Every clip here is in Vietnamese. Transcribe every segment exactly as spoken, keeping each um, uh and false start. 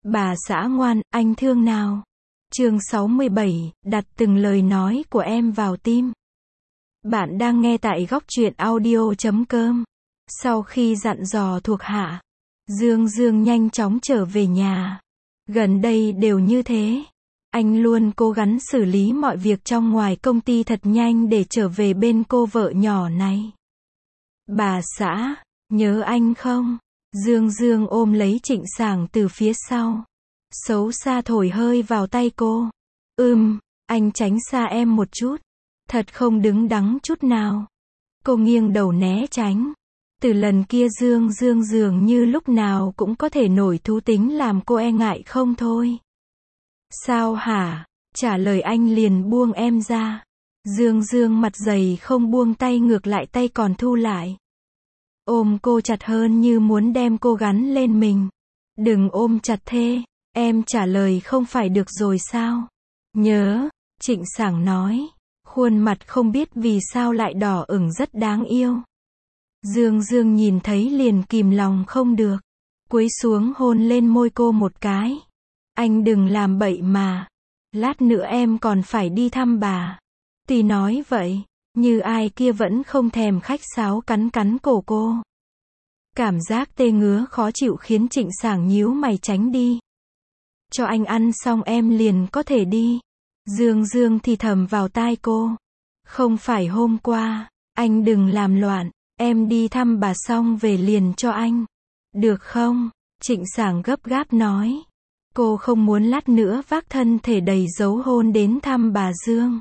Bà xã ngoan, anh thương nào. Chương sáu mươi bảy, đặt từng lời nói của em vào tim. Bạn đang nghe tại góc truyện audio chấm com. Sau khi dặn dò thuộc hạ, Dương Dương nhanh chóng trở về nhà. Gần đây đều như thế. Anh luôn cố gắng xử lý mọi việc trong ngoài công ty thật nhanh để trở về bên cô vợ nhỏ này. Bà xã, nhớ anh không? Dương Dương ôm lấy Trịnh Sảng từ phía sau. Xấu xa thổi hơi vào tay cô. Ừm, anh tránh xa em một chút. Thật không đứng đắn chút nào. Cô nghiêng đầu né tránh. Từ lần kia Dương Dương dường như lúc nào cũng có thể nổi thú tính làm cô e ngại không thôi. Sao hả? Trả lời anh liền buông em ra. Dương Dương mặt dày không buông tay, ngược lại tay còn thu lại. Ôm cô chặt hơn như muốn đem cô gắn lên mình. Đừng ôm chặt thế, em trả lời không phải được rồi sao? Nhớ, Trịnh Sảng nói. Khuôn mặt không biết vì sao lại đỏ ửng rất đáng yêu. Dương Dương nhìn thấy liền kìm lòng không được. Cúi xuống hôn lên môi cô một cái. Anh đừng làm bậy mà. Lát nữa em còn phải đi thăm bà. Tuy nói vậy, như ai kia vẫn không thèm khách sáo cắn cắn cổ cô. Cảm giác tê ngứa khó chịu khiến Trịnh Sảng nhíu mày tránh đi. Cho anh ăn xong em liền có thể đi. Dương Dương thì thầm vào tai cô. Không phải hôm qua, anh đừng làm loạn, em đi thăm bà xong về liền cho anh. Được không? Trịnh Sảng gấp gáp nói. Cô không muốn lát nữa vác thân thể đầy dấu hôn đến thăm bà Dương.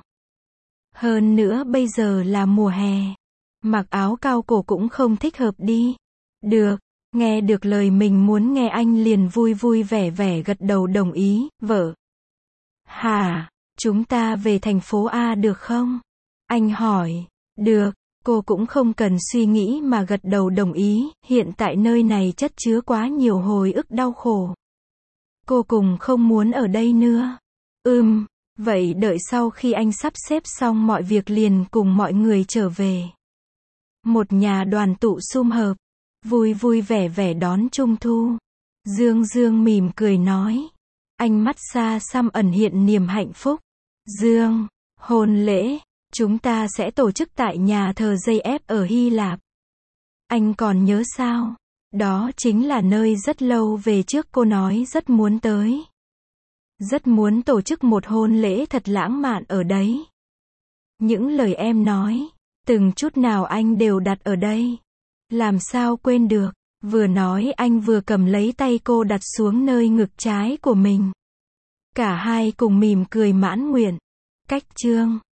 Hơn nữa bây giờ là mùa hè. Mặc áo cao cổ cũng không thích hợp đi. Được, nghe được lời mình muốn nghe anh liền vui vui vẻ vẻ gật đầu đồng ý, vợ. Hả, chúng ta về thành phố A được không? Anh hỏi. Được, cô cũng không cần suy nghĩ mà gật đầu đồng ý, hiện tại nơi này chất chứa quá nhiều hồi ức đau khổ. Cô cùng không muốn ở đây nữa. Ừm, vậy đợi sau khi anh sắp xếp xong mọi việc liền cùng mọi người trở về. Một nhà đoàn tụ sum họp, vui vui vẻ vẻ đón Trung thu. Dương Dương mỉm cười nói. Ánh mắt xa xăm ẩn hiện niềm hạnh phúc. Dương, hôn lễ, chúng ta sẽ tổ chức tại nhà thờ gi ép ở Hy Lạp. Anh còn nhớ sao? Đó chính là nơi rất lâu về trước cô nói rất muốn tới. Rất muốn tổ chức một hôn lễ thật lãng mạn ở đấy. Những lời em nói, từng chút nào anh đều đặt ở đây. Làm sao quên được? Vừa nói anh vừa cầm lấy tay cô đặt xuống nơi ngực trái của mình. Cả hai cùng mỉm cười mãn nguyện. Cách chương